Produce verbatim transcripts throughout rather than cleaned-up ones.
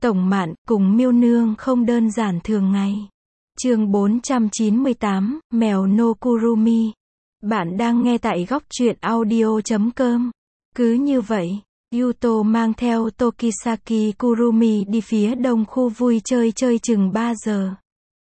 Tổng Mạn cùng Miêu Nương không đơn giản thường ngày. Chương bốn trăm chín mươi tám, Mèo Nokurumi. Bạn đang nghe tại góc truyện audio chấm com. Cứ như vậy, Yuto mang theo Tokisaki Kurumi đi phía đông khu vui chơi chơi chừng ba giờ.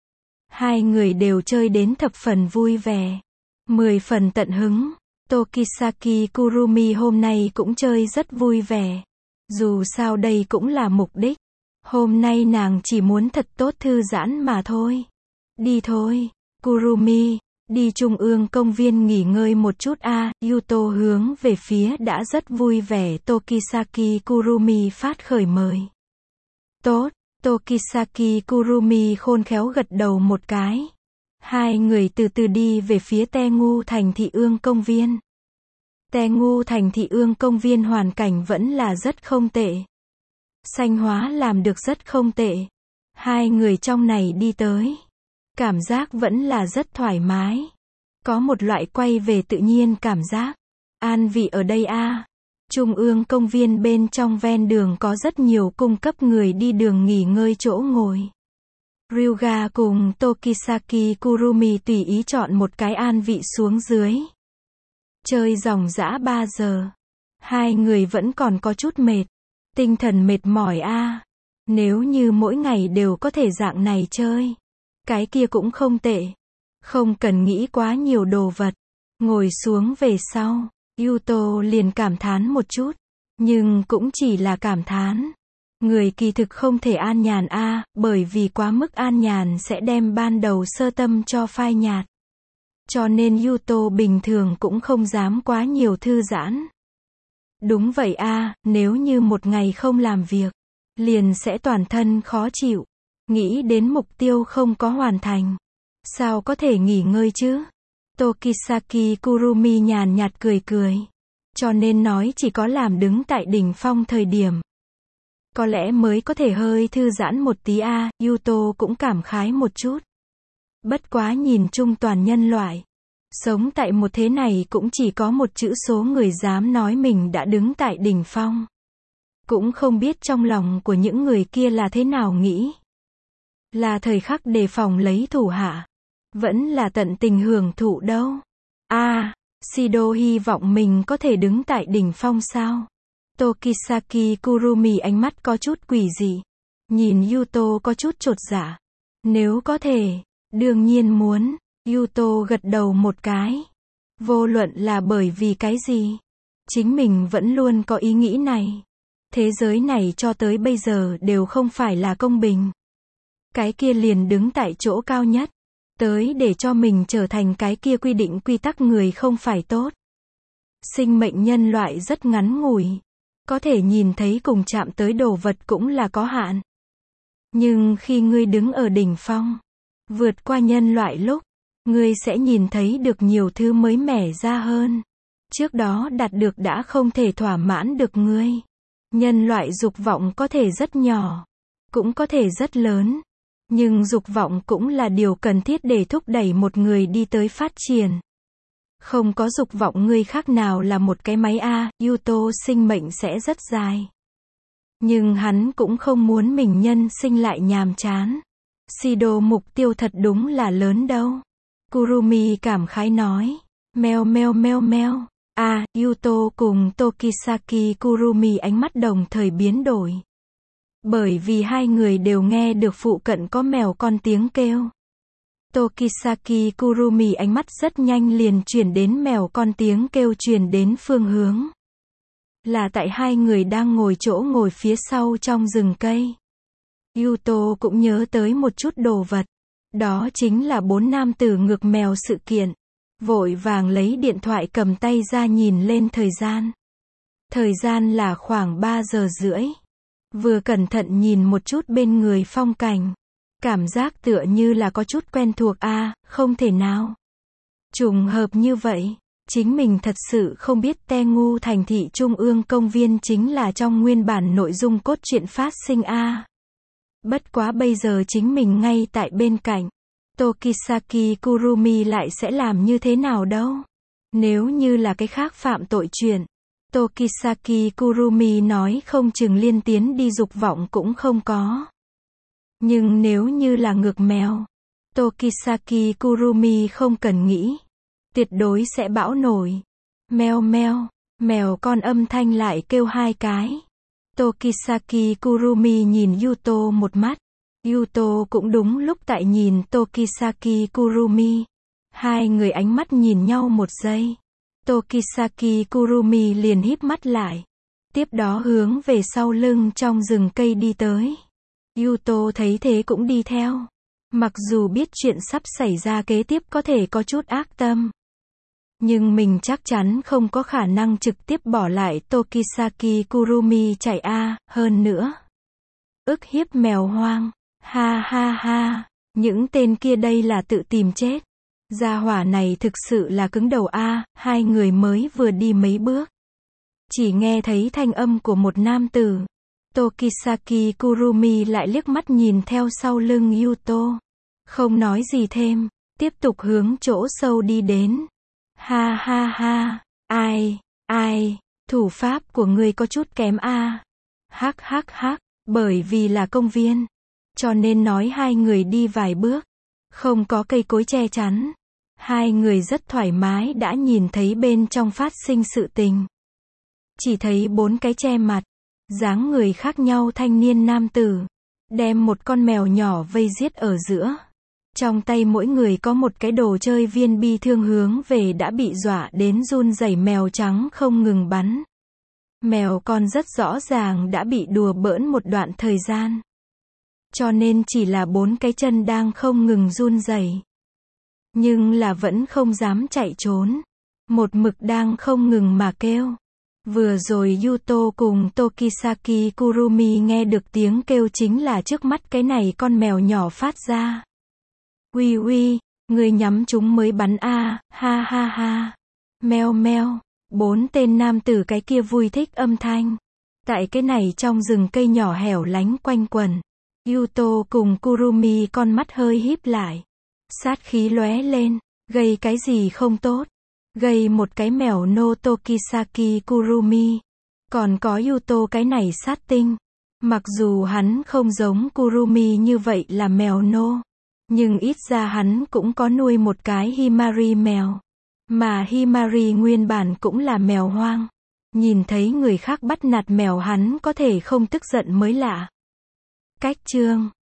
Hai người đều chơi đến thập phần vui vẻ, mười phần tận hứng. Tokisaki Kurumi hôm nay cũng chơi rất vui vẻ. Dù sao đây cũng là mục đích. Hôm nay nàng chỉ muốn thật tốt thư giãn mà thôi. Đi thôi, Kurumi, đi trung ương công viên nghỉ ngơi một chút a. À. Yuto hướng về phía đã rất vui vẻ Tokisaki Kurumi phát khởi mời. Tốt, Tokisaki Kurumi khôn khéo gật đầu một cái. Hai người từ từ đi về phía Tengu thành thị ương công viên. Tengu thành thị ương công viên hoàn cảnh vẫn là rất không tệ. Xanh hóa làm được rất không tệ. Hai người trong này đi tới. Cảm giác vẫn là rất thoải mái. Có một loại quay về tự nhiên cảm giác. An vị ở đây a. À. Trung ương công viên bên trong ven đường có rất nhiều cung cấp người đi đường nghỉ ngơi chỗ ngồi. Ryuga cùng Tokisaki Kurumi tùy ý chọn một cái an vị xuống dưới. Chơi dòng dã ba giờ. Hai người vẫn còn có chút mệt. Tinh thần mệt mỏi a. À. Nếu như mỗi ngày đều có thể dạng này chơi, cái kia cũng không tệ. Không cần nghĩ quá nhiều đồ vật. Ngồi xuống về sau, Yuto liền cảm thán một chút. Nhưng cũng chỉ là cảm thán. Người kỳ thực không thể an nhàn a, à, bởi vì quá mức an nhàn sẽ đem ban đầu sơ tâm cho phai nhạt. Cho nên Yuto bình thường cũng không dám quá nhiều thư giãn. Đúng vậy a, à, nếu như một ngày không làm việc, liền sẽ toàn thân khó chịu. Nghĩ đến mục tiêu không có hoàn thành, sao có thể nghỉ ngơi chứ? Tokisaki Kurumi nhàn nhạt cười cười. Cho nên nói chỉ có làm đứng tại đỉnh phong thời điểm, có lẽ mới có thể hơi thư giãn một tí a. À. Yuto cũng cảm khái một chút. Bất quá nhìn chung toàn nhân loại, sống tại một thế này cũng chỉ có một chữ số người dám nói mình đã đứng tại đỉnh phong. Cũng không biết trong lòng của những người kia là thế nào nghĩ. Là thời khắc đề phòng lấy thủ hạ, vẫn là tận tình hưởng thụ đâu. A, à, Shido hy vọng mình có thể đứng tại đỉnh phong sao? Tokisaki Kurumi ánh mắt có chút quỷ dị. Nhìn Yuto có chút chột dạ. Nếu có thể, đương nhiên muốn. Yuto gật đầu một cái. Vô luận là bởi vì cái gì, chính mình vẫn luôn có ý nghĩ này. Thế giới này cho tới bây giờ đều không phải là công bình. Cái kia liền đứng tại chỗ cao nhất, tới để cho mình trở thành cái kia quy định quy tắc người không phải tốt. Sinh mệnh nhân loại rất ngắn ngủi, có thể nhìn thấy cùng chạm tới đồ vật cũng là có hạn. Nhưng khi ngươi đứng ở đỉnh phong, vượt qua nhân loại lúc, ngươi sẽ nhìn thấy được nhiều thứ mới mẻ ra hơn. Trước đó đạt được đã không thể thỏa mãn được ngươi. Nhân loại dục vọng có thể rất nhỏ, cũng có thể rất lớn. Nhưng dục vọng cũng là điều cần thiết để thúc đẩy một người đi tới phát triển. Không có dục vọng ngươi khác nào là một cái máy a. À. Yuto sinh mệnh sẽ rất dài. Nhưng hắn cũng không muốn mình nhân sinh lại nhàm chán. Shido mục tiêu thật đúng là lớn đâu. Kurumi cảm khái nói. Meo meo meo meo. A, à, Yuto cùng Tokisaki Kurumi ánh mắt đồng thời biến đổi. Bởi vì hai người đều nghe được phụ cận có mèo con tiếng kêu. Tokisaki Kurumi ánh mắt rất nhanh liền chuyển đến mèo con tiếng kêu truyền đến phương hướng. Là tại hai người đang ngồi chỗ ngồi phía sau trong rừng cây. Yuto cũng nhớ tới một chút đồ vật. Đó chính là bốn nam tử ngược mèo sự kiện. Vội vàng lấy điện thoại cầm tay ra nhìn lên thời gian. Thời gian là khoảng ba giờ rưỡi. Vừa cẩn thận nhìn một chút bên người phong cảnh. Cảm giác tựa như là có chút quen thuộc a, à, không thể nào. Trùng hợp như vậy, chính mình thật sự không biết Tengu thành thị trung ương công viên chính là trong nguyên bản nội dung cốt truyện phát sinh a. À. Bất quá bây giờ chính mình ngay tại bên cạnh. Tokisaki Kurumi lại sẽ làm như thế nào đâu? Nếu như là cái khác phạm tội chuyện, Tokisaki Kurumi nói không chừng liên tiến đi dục vọng cũng không có. Nhưng nếu như là ngược mèo, Tokisaki Kurumi không cần nghĩ. Tuyệt đối sẽ bão nổi. Meo meo, mèo con âm thanh lại kêu hai cái. Tokisaki Kurumi nhìn Yuto một mắt. Yuto cũng đúng lúc tại nhìn Tokisaki Kurumi. Hai người ánh mắt nhìn nhau một giây. Tokisaki Kurumi liền híp mắt lại. Tiếp đó hướng về sau lưng trong rừng cây đi tới. Yuto thấy thế cũng đi theo. Mặc dù biết chuyện sắp xảy ra kế tiếp có thể có chút ác tâm. Nhưng mình chắc chắn không có khả năng trực tiếp bỏ lại Tokisaki Kurumi chạy a, hơn nữa. Ức hiếp mèo hoang. Ha ha ha. Những tên kia đây là tự tìm chết. Gia hỏa này thực sự là cứng đầu a, hai người mới vừa đi mấy bước. Chỉ nghe thấy thanh âm của một nam tử. Tokisaki Kurumi lại liếc mắt nhìn theo sau lưng Yuto. Không nói gì thêm, tiếp tục hướng chỗ sâu đi đến. Ha ha ha, ai, ai, thủ pháp của ngươi có chút kém a. Hắc hắc hắc, bởi vì là công viên. Cho nên nói hai người đi vài bước. Không có cây cối che chắn. Hai người rất thoải mái đã nhìn thấy bên trong phát sinh sự tình. Chỉ thấy bốn cái che mặt, dáng người khác nhau thanh niên nam tử. Đem một con mèo nhỏ vây giết ở giữa. Trong tay mỗi người có một cái đồ chơi viên bi thương hướng về đã bị dọa đến run rẩy mèo trắng không ngừng bắn. Mèo con rất rõ ràng đã bị đùa bỡn một đoạn thời gian. Cho nên chỉ là bốn cái chân đang không ngừng run rẩy. Nhưng là vẫn không dám chạy trốn. Một mực đang không ngừng mà kêu. Vừa rồi Yuto cùng Tokisaki Kurumi nghe được tiếng kêu chính là trước mắt cái này con mèo nhỏ phát ra. Uy uy, người nhắm chúng mới bắn a, ha ha ha. Meo meo, bốn tên nam tử cái kia vui thích âm thanh. Tại cái này trong rừng cây nhỏ hẻo lánh quanh quẩn. Yuto cùng Kurumi con mắt hơi híp lại. Sát khí lóe lên, gây cái gì không tốt. Gây một cái mèo no Tokisaki Kurumi. Còn có Yuto cái này sát tinh. Mặc dù hắn không giống Kurumi như vậy là mèo no. Nhưng ít ra hắn cũng có nuôi một cái Himari mèo. Mà Himari nguyên bản cũng là mèo hoang. Nhìn thấy người khác bắt nạt mèo hắn có thể không tức giận mới lạ. Cách chương